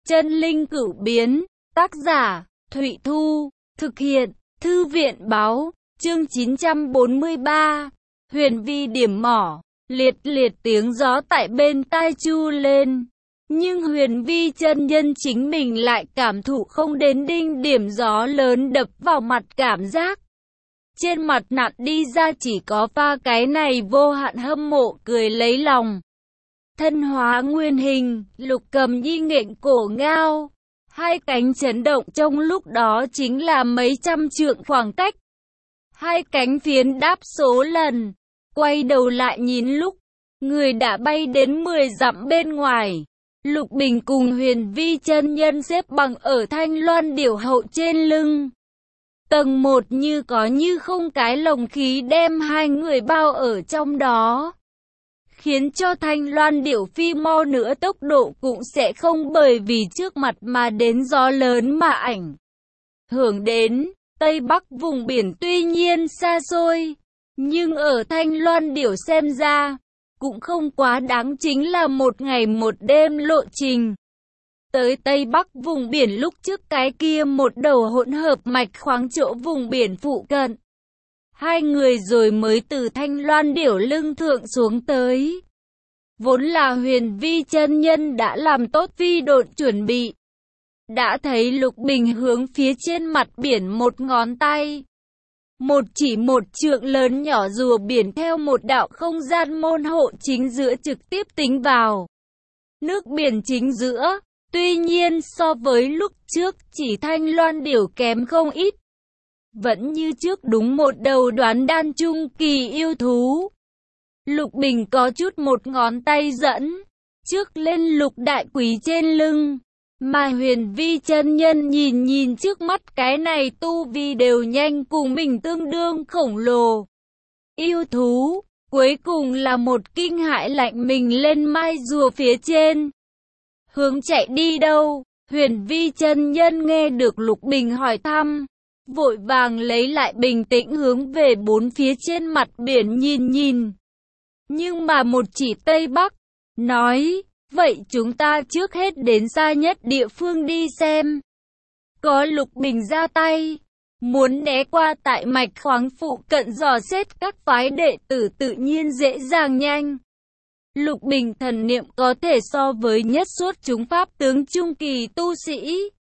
Chân linh cửu biến, tác giả, Thụy Thu, thực hiện, Thư viện báo, chương 943, huyền vi điểm mỏ, liệt liệt tiếng gió tại bên tai chu lên. Nhưng huyền vi chân nhân chính mình lại cảm thụ không đến đinh điểm gió lớn đập vào mặt cảm giác. Trên mặt nặn đi ra chỉ có pha cái này vô hạn hâm mộ cười lấy lòng. Thân hóa nguyên hình, Lục Cầm Nhi nghệch cổ ngao. Hai cánh chấn động trong lúc đó chính là mấy trăm trượng khoảng cách. Hai cánh phiến đáp số lần. Quay đầu lại nhìn lúc, người đã bay đến 10 dặm bên ngoài. Lục Bình cùng huyền vi chân nhân xếp bằng ở thanh loan điểu hậu trên lưng. Tầng 1 như có như không cái lồng khí đem hai người bao ở trong đó. Khiến cho thanh loan điểu phi mau nữa tốc độ cũng sẽ không bởi vì trước mặt mà đến gió lớn mà ảnh hưởng đến. Tây Bắc vùng biển tuy nhiên xa xôi, nhưng ở thanh loan điểu xem ra, cũng không quá đáng chính là một ngày một đêm lộ trình. Tới Tây Bắc vùng biển lúc trước cái kia một đầu hỗn hợp mạch khoáng chỗ vùng biển phụ cận. Hai người rồi mới từ thanh loan điểu lưng thượng xuống tới. Vốn là huyền vi chân nhân đã làm tốt phi độn chuẩn bị. Đã thấy Lục Bình hướng phía trên mặt biển một ngón tay. Một trượng lớn nhỏ rùa biển theo một đạo không gian môn hộ chính giữa trực tiếp tính vào nước biển chính giữa. Tuy nhiên so với lúc trước chỉ thanh loan điểu kém không ít. Vẫn như trước đúng một đầu đoán đan trung kỳ yêu thú. Lục Bình có chút một ngón tay dẫn trước lên Lục Đại Quý trên lưng. Mà huyền vi chân nhân nhìn trước mắt cái này tu vi đều nhanh cùng mình tương đương khổng lồ yêu thú. Cuối cùng là một kinh hãi lạnh mình lên mai rùa phía trên. Hướng chạy đi đâu? Huyền vi chân nhân nghe được Lục Bình hỏi thăm, vội vàng lấy lại bình tĩnh hướng về bốn phía trên mặt biển nhìn. Nhưng mà một chỉ Tây Bắc, nói, vậy chúng ta trước hết đến xa nhất địa phương đi xem. Có Lục Bình ra tay, muốn né qua tại mạch khoáng phụ cận dò xét các phái đệ tử tự nhiên dễ dàng nhanh. Lục Bình thần niệm có thể so với nhất xuất chúng pháp tướng trung kỳ tu sĩ.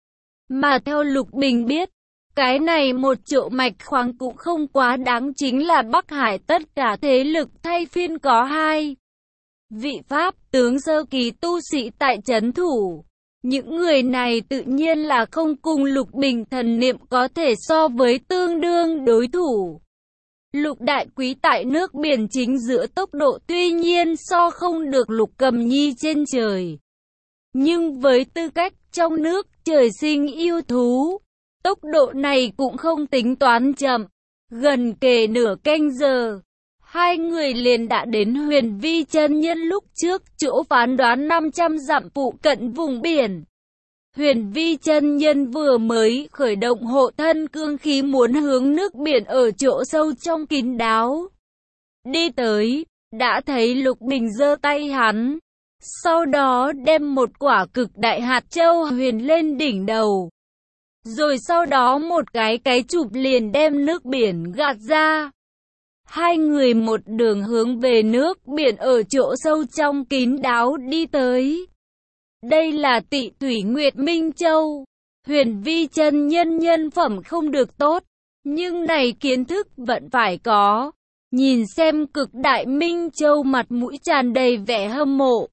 Mà theo Lục Bình biết, cái này một chỗ mạch khoáng cũng không quá đáng, chính là Bắc Hải tất cả thế lực thay phiên có hai vị pháp tướng sơ kỳ tu sĩ tại trấn thủ. Những người này tự nhiên là không cùng Lục Bình thần niệm có thể so với tương đương đối thủ. Lục Đại Quý tại nước biển chính giữa tốc độ tuy nhiên so không được Lục Cầm Nhi trên trời. Nhưng với tư cách trong nước trời sinh yêu thú, tốc độ này cũng không tính toán chậm. Gần kề nửa canh giờ, hai người liền đã đến huyền vi chân nhân lúc trước chỗ phán đoán 500 dặm phụ cận vùng biển. Huyền vi chân nhân vừa mới khởi động hộ thân cương khí muốn hướng nước biển ở chỗ sâu trong kín đáo đi tới, đã thấy Lục Bình giơ tay hắn, sau đó đem một quả cực đại hạt châu huyền lên đỉnh đầu. Rồi sau đó một cái chụp liền đem nước biển gạt ra. Hai người một đường hướng về nước biển ở chỗ sâu trong kín đáo đi tới. Đây là Tị Thủy Nguyệt Minh Châu. Huyền vi chân nhân nhân phẩm không được tốt, nhưng này kiến thức vẫn phải có. Nhìn xem cực đại Minh Châu mặt mũi tràn đầy vẻ hâm mộ.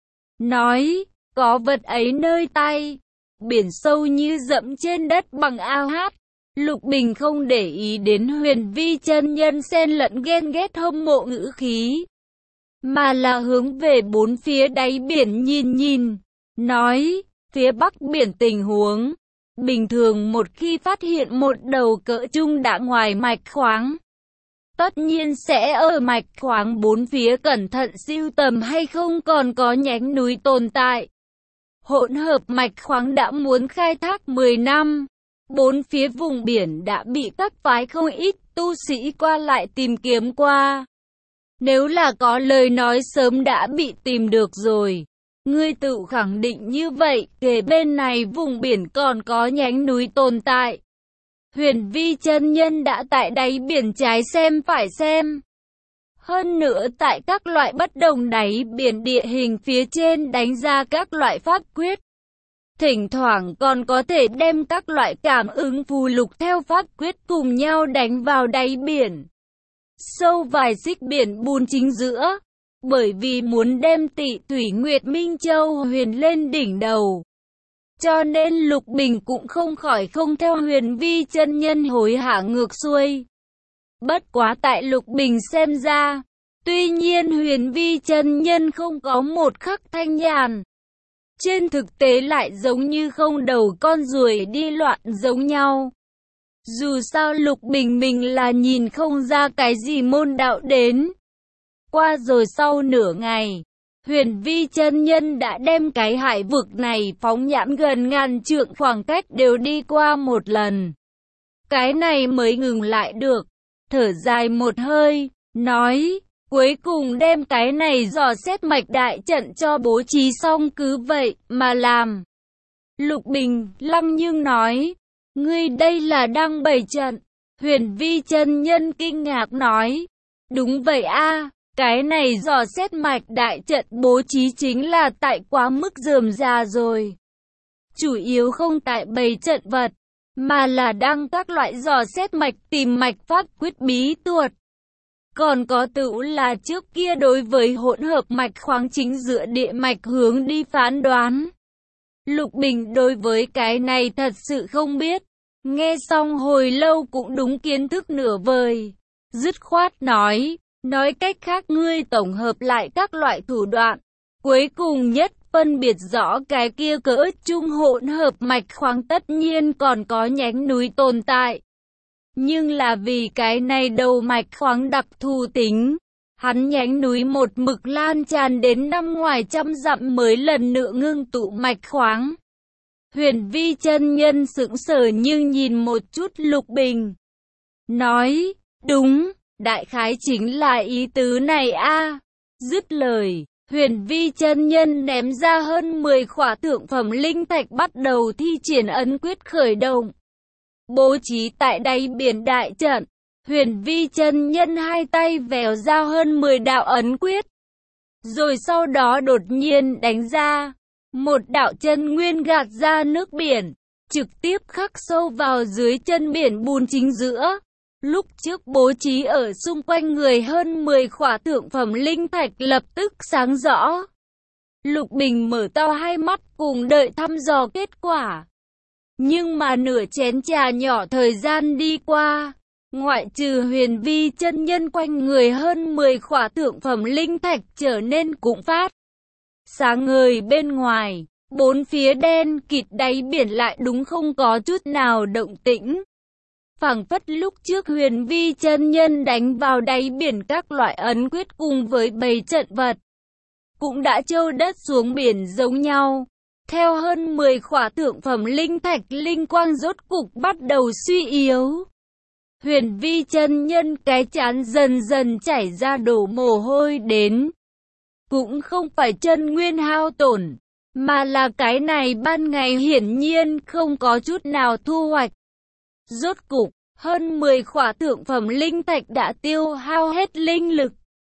Nói, có vật ấy nơi tay. Biển sâu như dẫm trên đất bằng ao hát. Lục Bình không để ý đến huyền vi chân nhân xen lẫn ghen ghét hâm mộ ngữ khí, mà là hướng về bốn phía đáy biển nhìn. Nói, phía bắc biển tình huống bình thường, một khi phát hiện một đầu cỡ trung đã ngoài mạch khoáng, tất nhiên sẽ ở mạch khoáng bốn phía cẩn thận sưu tầm hay không còn có nhánh núi tồn tại. Hỗn hợp mạch khoáng đã muốn khai thác 10 năm, bốn phía vùng biển đã bị các phái không ít tu sĩ qua lại tìm kiếm qua. Nếu là có lời nói sớm đã bị tìm được rồi. Ngươi tự khẳng định như vậy, kề bên này vùng biển còn có nhánh núi tồn tại. Huyền Vi chân nhân đã tại đáy biển trái xem phải xem. Hơn nữa tại các loại bất đồng đáy biển địa hình phía trên đánh ra các loại pháp quyết. Thỉnh thoảng còn có thể đem các loại cảm ứng phù lục theo pháp quyết cùng nhau đánh vào đáy biển. Sâu vài xích biển bùn chính giữa. Bởi vì muốn đem Tị Thủy Nguyệt Minh Châu huyền lên đỉnh đầu. Cho nên Lục Bình cũng không khỏi không theo Huyền Vi chân nhân hối hả ngược xuôi. Bất quá tại Lục Bình xem ra, tuy nhiên Huyền Vi chân nhân không có một khắc thanh nhàn. Trên thực tế lại giống như không đầu con ruồi đi loạn giống nhau. Dù sao Lục Bình mình là nhìn không ra cái gì môn đạo đến. Qua rồi sau nửa ngày, Huyền Vi chân nhân đã đem cái hải vực này phóng nhãn gần ngàn trượng khoảng cách đều đi qua một lần. Cái này mới ngừng lại được, thở dài một hơi, nói, cuối cùng đem cái này dò xét mạch đại trận cho bố trí xong cứ vậy mà làm. Lục Bình lăng nhưng nói, ngươi đây là đang bày trận. Huyền Vi chân nhân kinh ngạc nói, đúng vậy a. Cái này dò xét mạch đại trận bố trí chính là tại quá mức rườm rà rồi. Chủ yếu không tại bày trận vật, mà là đăng các loại dò xét mạch tìm mạch pháp quyết bí tuột. Còn có tựu là trước kia đối với hỗn hợp mạch khoáng chính dựa địa mạch hướng đi phán đoán. Lục Bình đối với cái này thật sự không biết. Nghe xong hồi lâu cũng đúng kiến thức nửa vời. Dứt khoát nói cách khác ngươi tổng hợp lại các loại thủ đoạn. Cuối cùng nhất phân biệt rõ cái kia cỡ trung hỗn hợp mạch khoáng tất nhiên còn có nhánh núi tồn tại. Nhưng là vì cái này đầu mạch khoáng đặc thù tính. Hắn nhánh núi một mực lan tràn đến năm ngoài trăm dặm mới lần nữa ngưng tụ mạch khoáng. Huyền Vi chân nhân sững sờ nhưng nhìn một chút Lục Bình. Nói, đúng, đại khái chính là ý tứ này a. Dứt lời, Huyền Vi chân nhân ném ra hơn 10 khỏa thượng phẩm linh thạch bắt đầu thi triển ấn quyết khởi động. Bố trí tại đáy biển đại trận, Huyền Vi chân nhân hai tay vèo ra hơn 10 đạo ấn quyết. Rồi sau đó đột nhiên đánh ra, một đạo chân nguyên gạt ra nước biển, trực tiếp khắc sâu vào dưới chân biển bùn chính giữa. Lúc trước bố trí ở xung quanh người hơn 10 khỏa thượng phẩm linh thạch lập tức sáng rõ. Lục Bình mở to hai mắt cùng đợi thăm dò kết quả. Nhưng mà nửa chén trà nhỏ thời gian đi qua, ngoại trừ Huyền Vi chân nhân quanh người hơn 10 khỏa thượng phẩm linh thạch trở nên cũng phát sáng ngời bên ngoài, bốn phía đen kịt đáy biển lại đúng không có chút nào động tĩnh. Phảng phất lúc trước Huyền Vi chân nhân đánh vào đáy biển các loại ấn quyết cùng với bầy trận vật, cũng đã trâu đất xuống biển giống nhau. Theo hơn 10 khỏa thượng phẩm linh thạch linh quang rốt cục bắt đầu suy yếu. Huyền Vi chân nhân cái trán dần dần chảy ra đổ mồ hôi đến. Cũng không phải chân nguyên hao tổn, mà là cái này ban ngày hiển nhiên không có chút nào thu hoạch. Rốt cục, hơn 10 khỏa thượng phẩm linh thạch đã tiêu hao hết linh lực,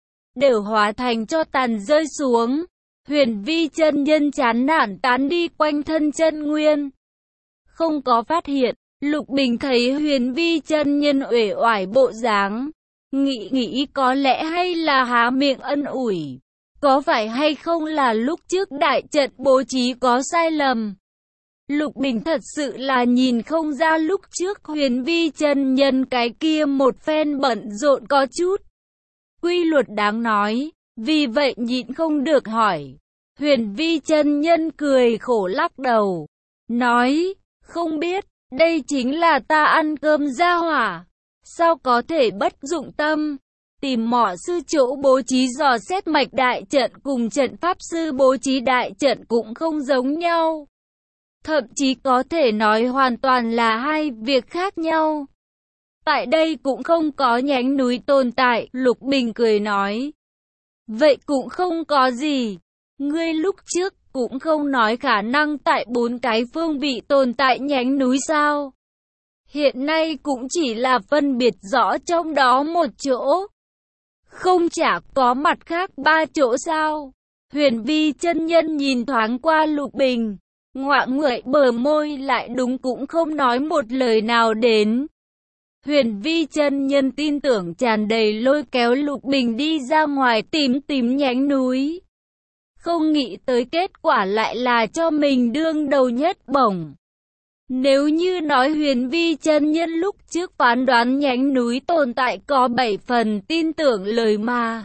đều hóa thành cho tàn rơi xuống. Huyền Vi chân nhân chán nản tán đi quanh thân chân nguyên. Không có phát hiện, Lục Bình thấy Huyền Vi chân nhân uể oải bộ dáng, nghĩ có lẽ hay là há miệng ân ủi. Có phải hay không là lúc trước đại trận bố trí có sai lầm? Lục Bình thật sự là nhìn không ra lúc trước Huyền Vi chân nhân cái kia một phen bận rộn có chút quy luật đáng nói, vì vậy nhịn không được hỏi. Huyền Vi chân nhân cười khổ lắc đầu, nói, không biết, đây chính là ta ăn cơm gia hỏa, sao có thể bất dụng tâm. Tìm mỏ sư chỗ bố trí dò xét mạch đại trận cùng trận pháp sư bố trí đại trận cũng không giống nhau. Thậm chí có thể nói hoàn toàn là hai việc khác nhau. Tại đây cũng không có nhánh núi tồn tại, Lục Bình cười nói. Vậy cũng không có gì. Ngươi lúc trước cũng không nói khả năng tại 4 cái phương vị tồn tại nhánh núi sao? Hiện nay cũng chỉ là phân biệt rõ trong đó một chỗ. Không chả có mặt khác 3 chỗ sao? Huyền Vi chân nhân nhìn thoáng qua Lục Bình, ngoạ nguậy bờ môi lại đúng cũng không nói một lời nào đến. Huyền Vi chân nhân tin tưởng tràn đầy lôi kéo Lục Bình đi ra ngoài tìm nhánh núi. Không nghĩ tới kết quả lại là cho mình đương đầu nhất bổng. Nếu như nói Huyền Vi chân nhân lúc trước phán đoán nhánh núi tồn tại có 7 phần tin tưởng lời mà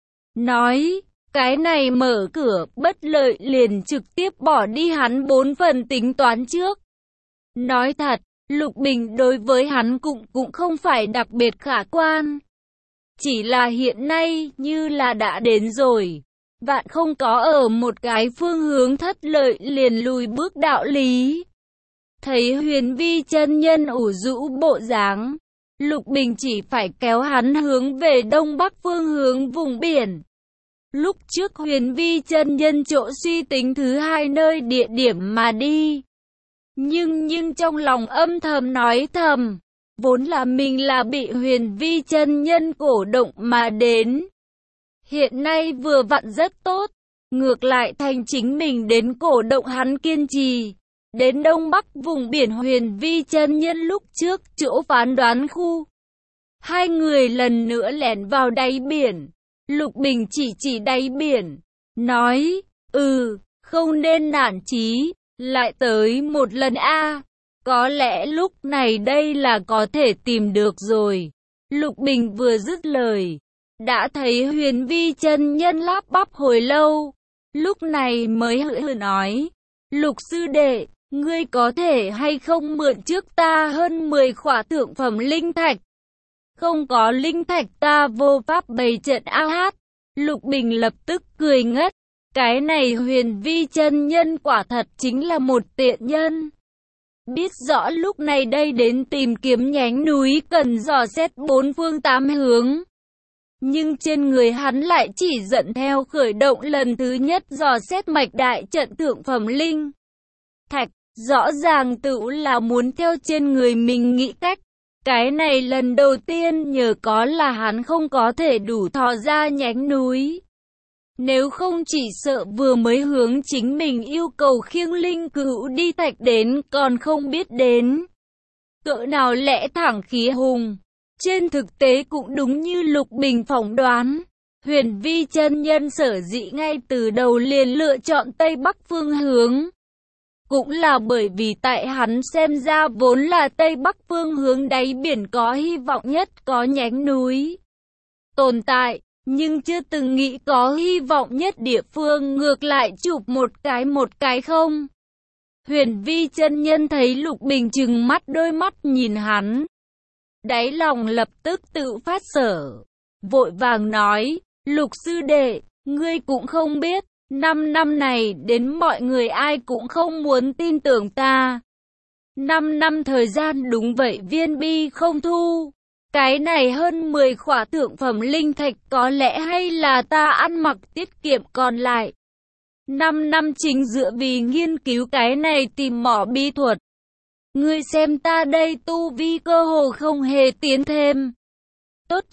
nói, cái này mở cửa bất lợi liền trực tiếp bỏ đi hắn 4 phần tính toán trước. Nói thật, Lục Bình đối với hắn cũng không phải đặc biệt khả quan. Chỉ là hiện nay như là đã đến rồi, vạn không có ở một cái phương hướng thất lợi liền lùi bước đạo lý. Thấy Huyền Vi chân nhân ủ rũ bộ dáng, Lục Bình chỉ phải kéo hắn hướng về đông bắc phương hướng vùng biển. Lúc trước Huyền Vi chân nhân chỗ suy tính thứ 2 nơi địa điểm mà đi. Nhưng trong lòng âm thầm nói thầm, vốn là mình là bị Huyền Vi chân nhân cổ động mà đến. Hiện nay vừa vặn rất tốt, ngược lại thành chính mình đến cổ động hắn kiên trì. Đến đông bắc vùng biển Huyền Vi chân nhân lúc trước chỗ phán đoán khu. Hai người lần nữa lẻn vào đáy biển. Lục Bình chỉ đáy biển, nói, không nên nản chí, lại tới một lần a. Có lẽ lúc này đây là có thể tìm được rồi. Lục Bình vừa dứt lời, đã thấy Huyền Vi chân nhân lắp bắp hồi lâu, lúc này mới hự nói, Lục sư đệ, ngươi có thể hay không mượn trước ta hơn 10 khỏa thượng phẩm linh thạch? Không có linh thạch ta vô pháp bày trận ao hát. Lục Bình lập tức cười ngất. Cái này Huyền Vi chân nhân quả thật chính là một tiện nhân. Biết rõ lúc này đây đến tìm kiếm nhánh núi cần dò xét 4 phương 8 hướng. Nhưng trên người hắn lại chỉ dẫn theo khởi động lần thứ nhất dò xét mạch đại trận thượng phẩm linh thạch. Rõ ràng tự là muốn theo trên người mình nghĩ cách. Cái này lần đầu tiên nhờ có là hắn không có thể đủ thò ra nhánh núi. Nếu không chỉ sợ vừa mới hướng chính mình yêu cầu khiêng linh cữu đi thạch đến còn không biết đến. Cỡ nào lẽ thẳng khí hùng. Trên thực tế cũng đúng như Lục Bình phỏng đoán. Huyền Vi chân nhân sở dĩ ngay từ đầu liền lựa chọn Tây Bắc phương hướng. Cũng là bởi vì tại hắn xem ra vốn là Tây Bắc phương hướng đáy biển có hy vọng nhất có nhánh núi tồn tại, nhưng chưa từng nghĩ có hy vọng nhất địa phương ngược lại chụp một cái không. Huyền Vi chân nhân thấy Lục Bình trừng mắt đôi mắt nhìn hắn. Đáy lòng lập tức tự phát sở. Vội vàng nói, Lục sư đệ, ngươi cũng không biết. 5 năm này đến mọi người ai cũng không muốn tin tưởng ta. 5 năm thời gian đúng vậy viên bi không thu. Cái này hơn 10 khỏa thượng phẩm linh thạch có lẽ hay là ta ăn mặc tiết kiệm còn lại. 5 năm chính dựa vì nghiên cứu cái này tìm mỏ bí thuật. Ngươi xem ta đây tu vi cơ hồ không hề tiến thêm. Tốt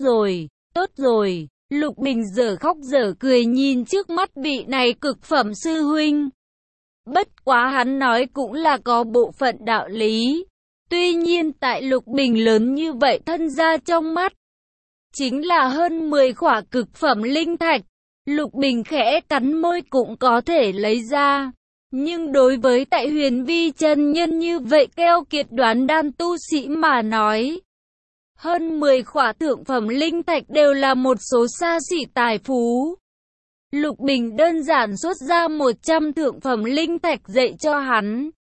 rồi. Lục Bình dở khóc dở cười nhìn trước mắt vị này cực phẩm sư huynh. Bất quá hắn nói cũng là có bộ phận đạo lý. Tuy nhiên tại Lục Bình lớn như vậy thân ra trong mắt, chính là hơn 10 khỏa cực phẩm linh thạch. Lục Bình khẽ cắn môi cũng có thể lấy ra. Nhưng đối với tại Huyền Vi chân nhân như vậy keo kiệt đoán đan tu sĩ mà nói, hơn 10 khỏa thượng phẩm linh thạch đều là một số xa xỉ tài phú. Lục Bình đơn giản xuất ra 100 thượng phẩm linh thạch dạy cho hắn.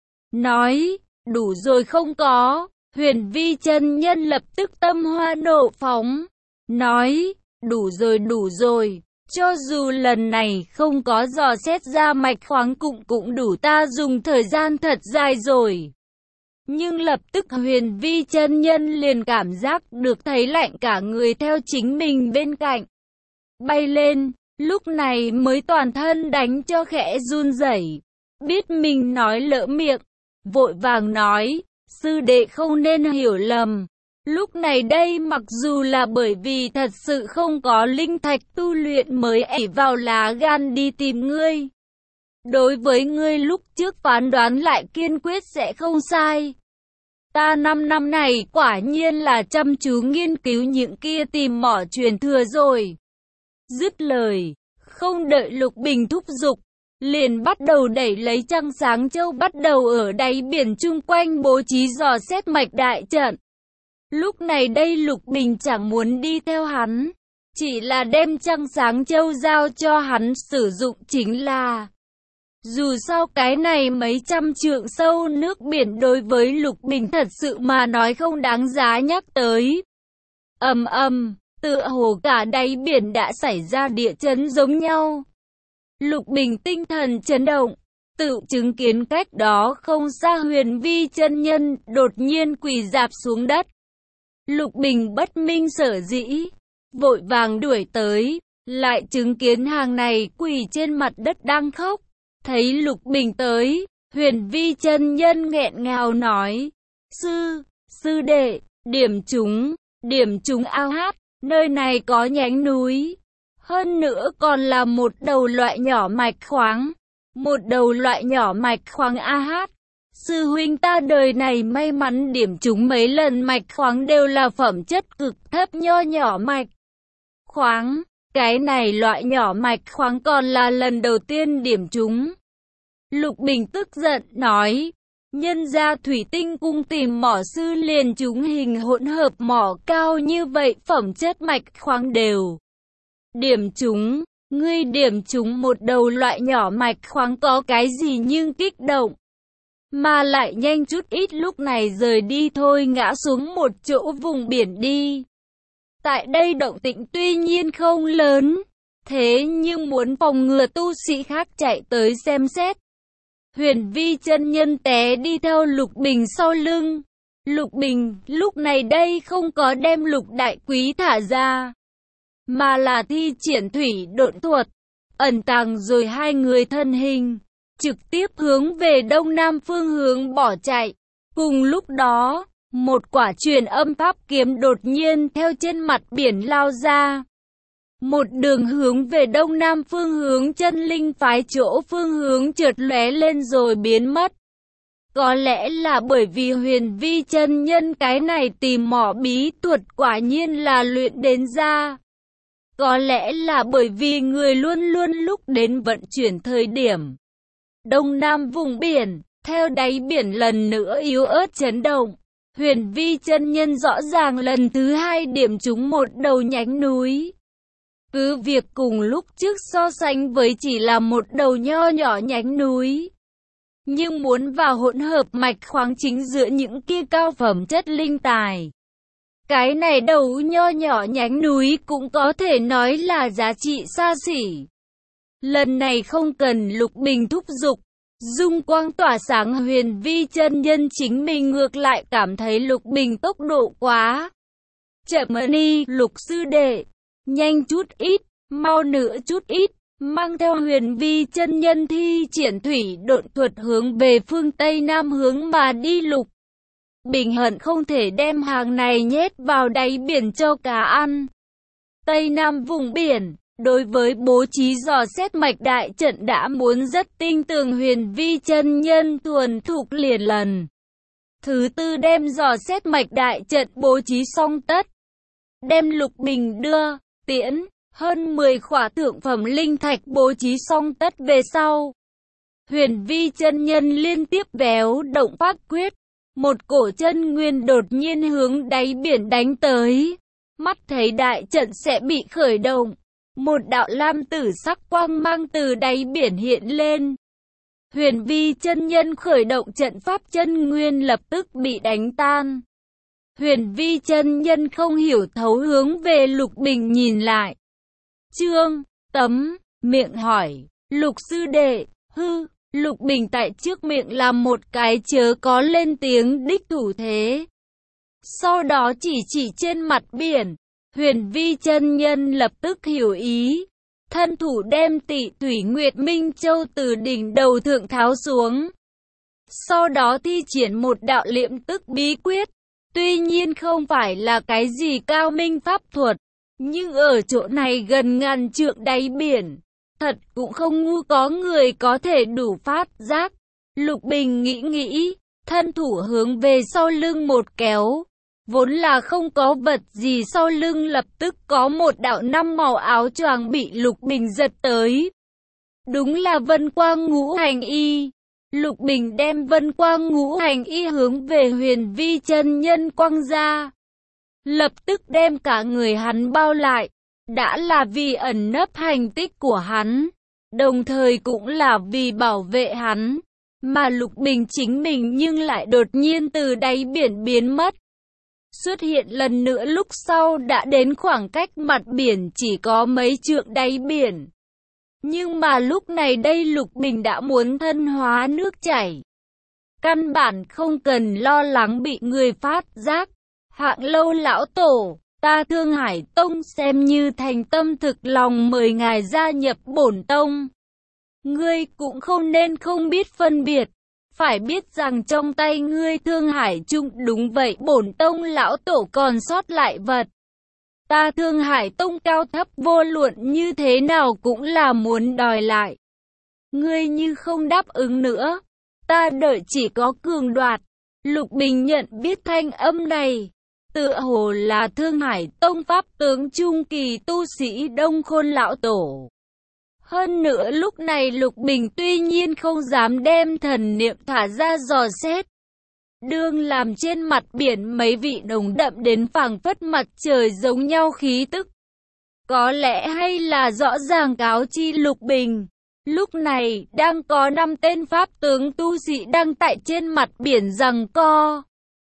Nói, đủ rồi không có. Huyền Vi chân nhân lập tức tâm hoa nộ phóng. Nói, đủ rồi. Cho dù lần này không có dò xét ra mạch khoáng cũng đủ ta dùng thời gian thật dài rồi. Nhưng lập tức Huyền Vi chân nhân liền cảm giác được thấy lạnh cả người theo chính mình bên cạnh. Bay lên, lúc này mới toàn thân đánh cho khẽ run rẩy, biết mình nói lỡ miệng, vội vàng nói, sư đệ không nên hiểu lầm. Lúc này đây mặc dù là bởi vì thật sự không có linh thạch tu luyện mới ỷ vào lá gan đi tìm ngươi. Đối với ngươi lúc trước phán đoán lại kiên quyết sẽ không sai. Ta 5 năm này quả nhiên là chăm chú nghiên cứu những kia tìm mỏ truyền thừa rồi. Dứt lời, không đợi Lục Bình thúc giục, liền bắt đầu đẩy lấy trăng sáng châu bắt đầu ở đáy biển chung quanh bố trí dò xét mạch đại trận. Lúc này đây Lục Bình chẳng muốn đi theo hắn, chỉ là đem trăng sáng châu giao cho hắn sử dụng chính là. Dù sao cái này mấy trăm trượng sâu nước biển đối với Lục Bình thật sự mà nói không đáng giá nhắc tới. Ầm ầm, tựa hồ cả đáy biển đã xảy ra địa chấn giống nhau. Lục Bình tinh thần chấn động, tự chứng kiến cách đó không xa Huyền Vi chân nhân đột nhiên quỳ rạp xuống đất. Lục Bình bất minh sở dĩ, vội vàng đuổi tới, lại chứng kiến hàng này quỳ trên mặt đất đang khóc. Thấy Lục Bình tới, Huyền Vi chân nhân nghẹn ngào nói, sư đệ, điểm chúng ao hát, nơi này có nhánh núi. Hơn nữa còn là một đầu loại nhỏ mạch khoáng. Một đầu loại nhỏ mạch khoáng AH. Sư huynh ta đời này may mắn điểm chúng mấy lần mạch khoáng đều là phẩm chất cực thấp nho nhỏ mạch khoáng. Cái này loại nhỏ mạch khoáng còn là lần đầu tiên điểm chúng. Lục Bình tức giận nói, nhân ra thủy tinh cung tìm mỏ sư liền chúng hình hỗn hợp mỏ cao như vậy phẩm chất mạch khoáng đều. Điểm chúng, ngươi điểm chúng một đầu loại nhỏ mạch khoáng có cái gì nhưng kích động. Mà lại nhanh chút ít lúc này rời đi thôi ngã xuống một chỗ vùng biển đi. Tại đây động tĩnh tuy nhiên không lớn, thế nhưng muốn phòng ngừa tu sĩ khác chạy tới xem xét. Huyền Vi chân nhân té đi theo Lục Bình sau lưng. Lục Bình lúc này đây không có đem Lục Đại Quý thả ra, mà là thi triển thủy độn thuật, ẩn tàng rồi hai người thân hình, trực tiếp hướng về đông nam phương hướng bỏ chạy. Cùng lúc đó, một quả truyền âm pháp kiếm đột nhiên theo trên mặt biển lao ra. Một đường hướng về đông nam phương hướng chân linh phái chỗ phương hướng chợt lóe lên rồi biến mất. Có lẽ là bởi vì Huyền Vi chân nhân cái này tìm mỏ bí thuật quả nhiên là luyện đến ra. Có lẽ là bởi vì người luôn luôn lúc đến vận chuyển thời điểm. Đông nam vùng biển, theo đáy biển lần nữa yếu ớt chấn động. Huyền Vi chân nhân rõ ràng lần thứ hai điểm trúng một đầu nhánh núi. Cứ việc cùng lúc trước so sánh với chỉ là một đầu nho nhỏ nhánh núi, nhưng muốn vào hỗn hợp mạch khoáng chính giữa những kia cao phẩm chất linh tài. Cái này đầu nho nhỏ nhánh núi cũng có thể nói là giá trị xa xỉ. Lần này không cần Lục Bình thúc giục, dung quang tỏa sáng Huyền Vi chân nhân chính mình ngược lại cảm thấy Lục Bình tốc độ quá chậm đi. Lục sư đệ, nhanh chút ít, mau nữa chút ít, mang theo Huyền Vi chân nhân thi triển thủy độn thuật hướng về phương Tây Nam hướng mà đi. Lục Bình hận không thể đem hàng này nhét vào đáy biển cho cá ăn. Tây Nam vùng biển, đối với bố trí dò xét mạch đại trận đã muốn rất tinh tường. Huyền Vi chân nhân thuần thục liền lần thứ tư đem dò xét mạch đại trận bố trí xong tất. Đem Lục Bình đưa, tiễn, hơn 10 khỏa thượng phẩm linh thạch bố trí xong tất về sau. Huyền Vi chân nhân liên tiếp véo động pháp quyết. Một cổ chân nguyên đột nhiên hướng đáy biển đánh tới. Mắt thấy đại trận sẽ bị khởi động. Một đạo lam tử sắc quang mang từ đáy biển hiện lên. Huyền Vi chân nhân khởi động trận pháp chân nguyên lập tức bị đánh tan. Huyền Vi chân nhân không hiểu thấu hướng về Lục Bình nhìn lại. Trương Tấm miệng hỏi, Lục sư đệ, Lục Bình tại trước miệng làm một cái chớ có lên tiếng đích thủ thế. Sau đó chỉ trên mặt biển. Huyền Vi chân nhân lập tức hiểu ý. thân thủ đem Tị Thủy Nguyệt Minh Châu từ đỉnh đầu thượng tháo xuống. Sau đó thi triển một đạo liệm tức bí quyết, tuy nhiên không phải là cái gì cao minh pháp thuật, nhưng ở chỗ này gần ngàn trượng đáy biển, thật cũng không ngu có người có thể đủ phát giác. Lục Bình nghĩ, thân thủ hướng về sau lưng một kéo, vốn là không có vật gì sau lưng lập tức có một đạo 5 màu áo choàng bị Lục Bình giật tới. Đúng là Vân Quang Ngũ Hành Y. Lục Bình đem Vân Quang Ngũ Hành Y hướng về Huyền Vi chân nhân quăng ra, lập tức đem cả người hắn bao lại, đã là vì ẩn nấp hành tích của hắn, đồng thời cũng là vì bảo vệ hắn, mà Lục Bình chính mình nhưng lại đột nhiên từ đáy biển biến mất. Xuất hiện lần nữa lúc sau đã đến khoảng cách mặt biển chỉ có mấy trượng đáy biển. Nhưng mà lúc này đây Lục Bình đã muốn thân hóa nước chảy. Căn bản không cần lo lắng bị người phát giác. Hạng Lâu lão tổ, ta Thương Hải Tông xem như thành tâm thực lòng mời ngài gia nhập bổn tông. Ngươi cũng không nên không biết phân biệt. Phải biết rằng trong tay ngươi Thương Hải Trung đúng vậy bổn tông lão tổ còn sót lại vật. Ta Thương Hải Tông cao thấp vô luận như thế nào cũng là muốn đòi lại. Ngươi như không đáp ứng nữa, ta đợi chỉ có cường đoạt. Lục Bình nhận biết thanh âm này, tựa hồ là Thương Hải Tông pháp tướng trung kỳ tu sĩ Đông Khôn lão tổ. Hơn nữa lúc này Lục Bình tuy nhiên không dám đem thần niệm thả ra dò xét. Đương làm trên mặt biển mấy vị nồng đậm đến phảng phất mặt trời giống nhau khí tức. Có lẽ hay là rõ ràng cáo chi Lục Bình. Lúc này đang có 5 tên pháp tướng tu sĩ đang tại trên mặt biển giằng co.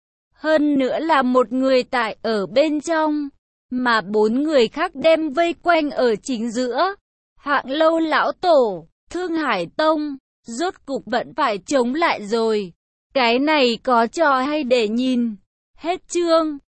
Hơn nữa là một người tại ở bên trong, mà 4 người khác đem vây quanh ở chính giữa. Hạng Lâu lão tổ, Thương Hải Tông, rốt cục vẫn phải chống lại rồi. Cái này có trò hay để nhìn. Hết chương.